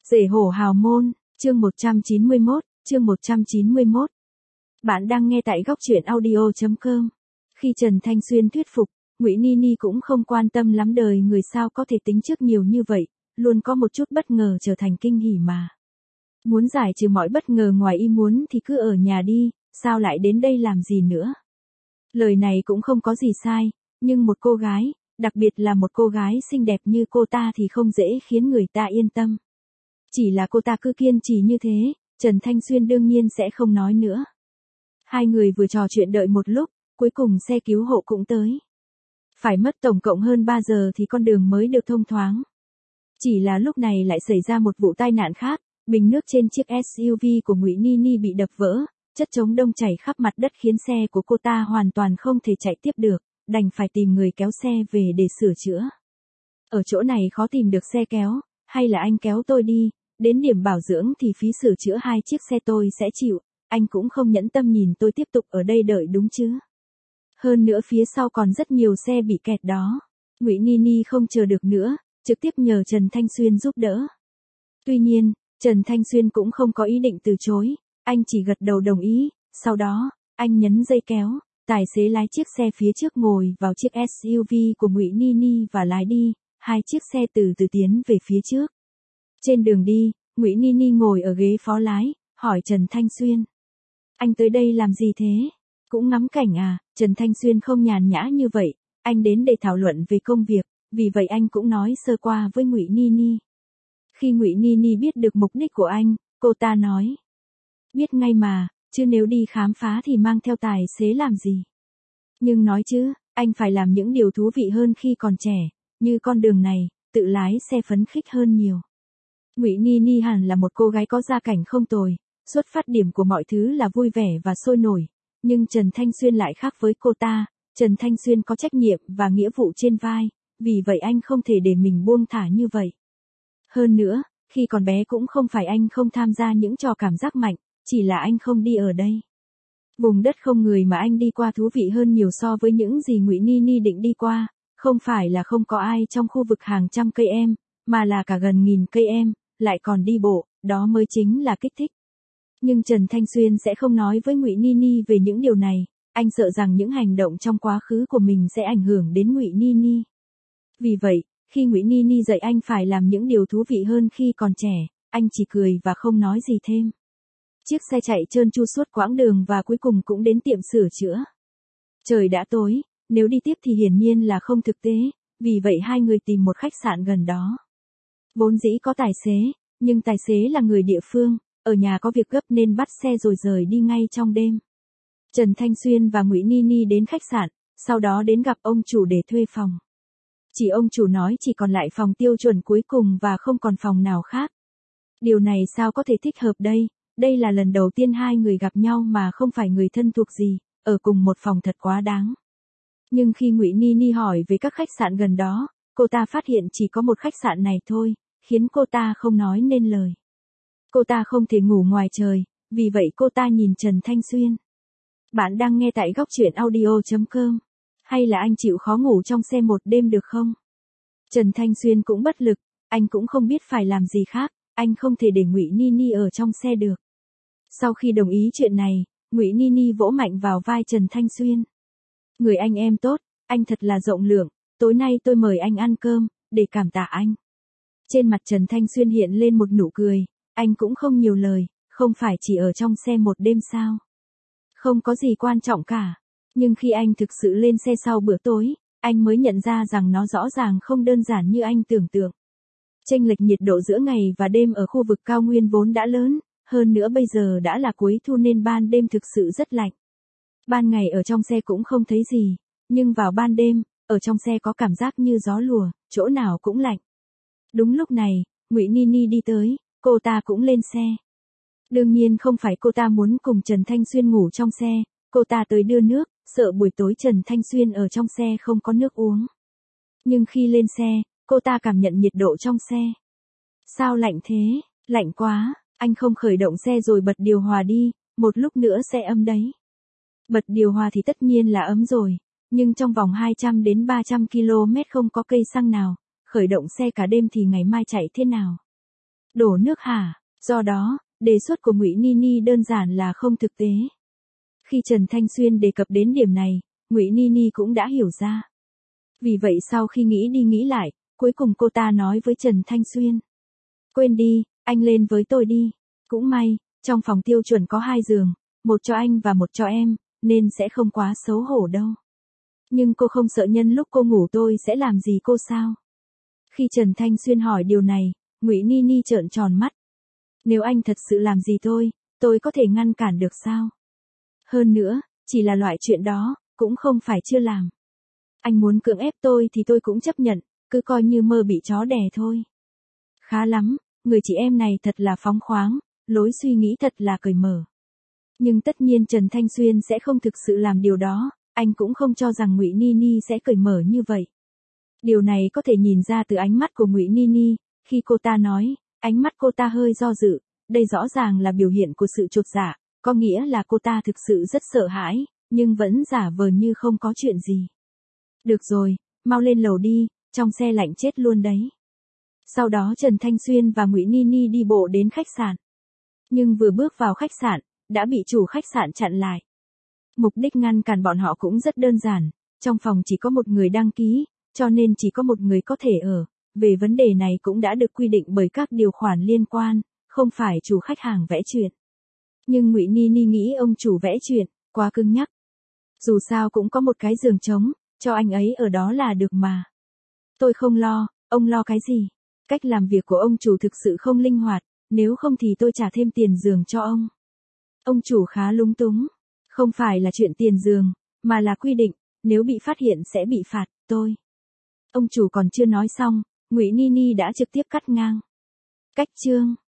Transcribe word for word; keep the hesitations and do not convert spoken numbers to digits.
Rể hổ hào môn, chương một trăm chín mươi mốt, chương một trăm chín mươi mốt. Bạn đang nghe tại góc truyện audio chấm com. Khi Trần Thanh Xuyên thuyết phục, Ngụy Nini cũng không quan tâm lắm đời người sao có thể tính trước nhiều như vậy, luôn có một chút bất ngờ trở thành kinh hỉ mà. Muốn giải trừ mọi bất ngờ ngoài ý muốn thì cứ ở nhà đi, sao lại đến đây làm gì nữa. Lời này cũng không có gì sai, nhưng một cô gái, đặc biệt là một cô gái xinh đẹp như cô ta thì không dễ khiến người ta yên tâm. Chỉ là cô ta cứ kiên trì như thế, Trần Thanh Xuyên đương nhiên sẽ không nói nữa. Hai người vừa trò chuyện đợi một lúc, cuối cùng xe cứu hộ cũng tới. Phải mất tổng cộng hơn ba giờ thì con đường mới được thông thoáng. Chỉ là lúc này lại xảy ra một vụ tai nạn khác, bình nước trên chiếc ét u vê của Ngụy Nini bị đập vỡ, chất chống đông chảy khắp mặt đất khiến xe của cô ta hoàn toàn không thể chạy tiếp được, đành phải tìm người kéo xe về để sửa chữa. Ở chỗ này khó tìm được xe kéo, hay là anh kéo tôi đi, đến điểm bảo dưỡng thì phí sửa chữa hai chiếc xe tôi sẽ chịu, anh cũng không nhẫn tâm nhìn tôi tiếp tục ở đây đợi đúng chứ. Hơn nữa phía sau còn rất nhiều xe bị kẹt đó. Ngụy Nini không chờ được nữa, trực tiếp nhờ Trần Thanh Xuyên giúp đỡ. Tuy nhiên, Trần Thanh Xuyên cũng không có ý định từ chối, anh chỉ gật đầu đồng ý, sau đó, anh nhấn dây kéo, tài xế lái chiếc xe phía trước ngồi vào chiếc ét u vê của Ngụy Nini và lái đi, hai chiếc xe từ từ tiến về phía trước. Trên đường đi, Ngụy Nini ngồi ở ghế phó lái, hỏi Trần Thanh Xuyên. Anh tới đây làm gì thế? Cũng ngắm cảnh à? Trần Thanh Xuyên không nhàn nhã như vậy, anh đến để thảo luận về công việc, vì vậy anh cũng nói sơ qua với Ngụy Nini. Khi Ngụy Nini biết được mục đích của anh, cô ta nói. Biết ngay mà, chứ nếu đi khám phá thì mang theo tài xế làm gì? Nhưng nói chứ, anh phải làm những điều thú vị hơn khi còn trẻ, như con đường này, tự lái xe phấn khích hơn nhiều. Ngụy Nini hẳn là một cô gái có gia cảnh không tồi, xuất phát điểm của mọi thứ là vui vẻ và sôi nổi, nhưng Trần Thanh Xuyên lại khác với cô ta, Trần Thanh Xuyên có trách nhiệm và nghĩa vụ trên vai, vì vậy anh không thể để mình buông thả như vậy. Hơn nữa, khi còn bé cũng không phải anh không tham gia những trò cảm giác mạnh, chỉ là anh không đi ở đây. Vùng đất không người mà anh đi qua thú vị hơn nhiều so với những gì Ngụy Nini định đi qua, không phải là không có ai trong khu vực hàng trăm cây em, mà là cả gần nghìn cây em, lại còn đi bộ, đó mới chính là kích thích. Nhưng Trần Thanh Xuyên sẽ không nói với Ngụy Nini về những điều này, anh sợ rằng những hành động trong quá khứ của mình sẽ ảnh hưởng đến Ngụy Nini. Vì vậy, khi Ngụy Nini dạy anh phải làm những điều thú vị hơn khi còn trẻ, anh chỉ cười và không nói gì thêm. Chiếc xe chạy trơn tru suốt quãng đường và cuối cùng cũng đến tiệm sửa chữa. Trời đã tối, nếu đi tiếp thì hiển nhiên là không thực tế, vì vậy hai người tìm một khách sạn gần đó. Vốn dĩ có tài xế, nhưng tài xế là người địa phương, ở nhà có việc gấp nên bắt xe rồi rời đi ngay trong đêm. Trần Thanh Xuyên và Ngụy Nini đến khách sạn, sau đó đến gặp ông chủ để thuê phòng. Chỉ ông chủ nói chỉ còn lại phòng tiêu chuẩn cuối cùng và không còn phòng nào khác. Điều này sao có thể thích hợp đây, đây là lần đầu tiên hai người gặp nhau mà không phải người thân thuộc gì, ở cùng một phòng thật quá đáng. Nhưng khi Ngụy Nini hỏi về các khách sạn gần đó, cô ta phát hiện chỉ có một khách sạn này thôi, khiến cô ta không nói nên lời. Cô ta không thể ngủ ngoài trời, vì vậy cô ta nhìn Trần Thanh Xuyên. Bạn đang nghe tại góc truyện audio chấm com. Hay là anh chịu khó ngủ trong xe một đêm được không? Trần Thanh Xuyên cũng bất lực, anh cũng không biết phải làm gì khác, anh không thể để Ngụy Nini ở trong xe được. Sau khi đồng ý chuyện này, Ngụy Nini vỗ mạnh vào vai Trần Thanh Xuyên. Người anh em tốt, anh thật là rộng lượng, tối nay tôi mời anh ăn cơm, để cảm tạ anh. Trên mặt Trần Thanh Xuyên hiện lên một nụ cười, anh cũng không nhiều lời, không phải chỉ ở trong xe một đêm sao? Không có gì quan trọng cả. Nhưng khi anh thực sự lên xe sau bữa tối, anh mới nhận ra rằng nó rõ ràng không đơn giản như anh tưởng tượng. Chênh lệch nhiệt độ giữa ngày và đêm ở khu vực cao nguyên vốn đã lớn, hơn nữa bây giờ đã là cuối thu nên ban đêm thực sự rất lạnh. Ban ngày ở trong xe cũng không thấy gì, nhưng vào ban đêm, ở trong xe có cảm giác như gió lùa, chỗ nào cũng lạnh. Đúng lúc này, Ngụy Nini đi tới, cô ta cũng lên xe. Đương nhiên không phải cô ta muốn cùng Trần Thanh Xuyên ngủ trong xe, cô ta tới đưa nước, sợ buổi tối Trần Thanh Xuyên ở trong xe không có nước uống. Nhưng khi lên xe, cô ta cảm nhận nhiệt độ trong xe. Sao lạnh thế? Lạnh quá, anh không khởi động xe rồi bật điều hòa đi, một lúc nữa sẽ ấm đấy. Bật điều hòa thì tất nhiên là ấm rồi, nhưng trong vòng hai trăm đến ba trăm ki lô mét không có cây xăng nào, khởi động xe cả đêm thì ngày mai chạy thế nào? Đổ nước hả? Do đó, đề xuất của Ngụy Nini đơn giản là không thực tế. Khi Trần Thanh Xuyên đề cập đến điểm này, Ngụy Nini cũng đã hiểu ra. Vì vậy sau khi nghĩ đi nghĩ lại, cuối cùng cô ta nói với Trần Thanh Xuyên. Quên đi, anh lên với tôi đi. Cũng may, trong phòng tiêu chuẩn có hai giường, một cho anh và một cho em, nên sẽ không quá xấu hổ đâu. Nhưng cô không sợ nhân lúc cô ngủ tôi sẽ làm gì cô sao? Khi Trần Thanh Xuyên hỏi điều này, Ngụy Nini trợn tròn mắt. Nếu anh thật sự làm gì tôi, tôi có thể ngăn cản được sao? Hơn nữa, chỉ là loại chuyện đó, cũng không phải chưa làm. Anh muốn cưỡng ép tôi thì tôi cũng chấp nhận, cứ coi như mơ bị chó đè thôi. Khá lắm, người chị em này thật là phóng khoáng, lối suy nghĩ thật là cởi mở. Nhưng tất nhiên Trần Thanh Xuyên sẽ không thực sự làm điều đó, anh cũng không cho rằng Ngụy Nini sẽ cởi mở như vậy. Điều này có thể nhìn ra từ ánh mắt của Ngụy Nini, khi cô ta nói, ánh mắt cô ta hơi do dự, đây rõ ràng là biểu hiện của sự chột dạ, có nghĩa là cô ta thực sự rất sợ hãi, nhưng vẫn giả vờ như không có chuyện gì. Được rồi, mau lên lầu đi, trong xe lạnh chết luôn đấy. Sau đó Trần Thanh Xuyên và Ngụy Nini đi bộ đến khách sạn. Nhưng vừa bước vào khách sạn, đã bị chủ khách sạn chặn lại. Mục đích ngăn cản bọn họ cũng rất đơn giản, trong phòng chỉ có một người đăng ký, cho nên chỉ có một người có thể ở. Về vấn đề này cũng đã được quy định bởi các điều khoản liên quan, không phải chủ khách hàng vẽ chuyện. Nhưng Ngụy Nini nghĩ ông chủ vẽ chuyện, quá cứng nhắc. Dù sao cũng có một cái giường trống, cho anh ấy ở đó là được mà. Tôi không lo, ông lo cái gì? Cách làm việc của ông chủ thực sự không linh hoạt, nếu không thì tôi trả thêm tiền giường cho ông. Ông chủ khá lúng túng. Không phải là chuyện tiền giường, mà là quy định, nếu bị phát hiện sẽ bị phạt, tôi. Ông chủ còn chưa nói xong, Ngụy Nini đã trực tiếp cắt ngang. Cách chương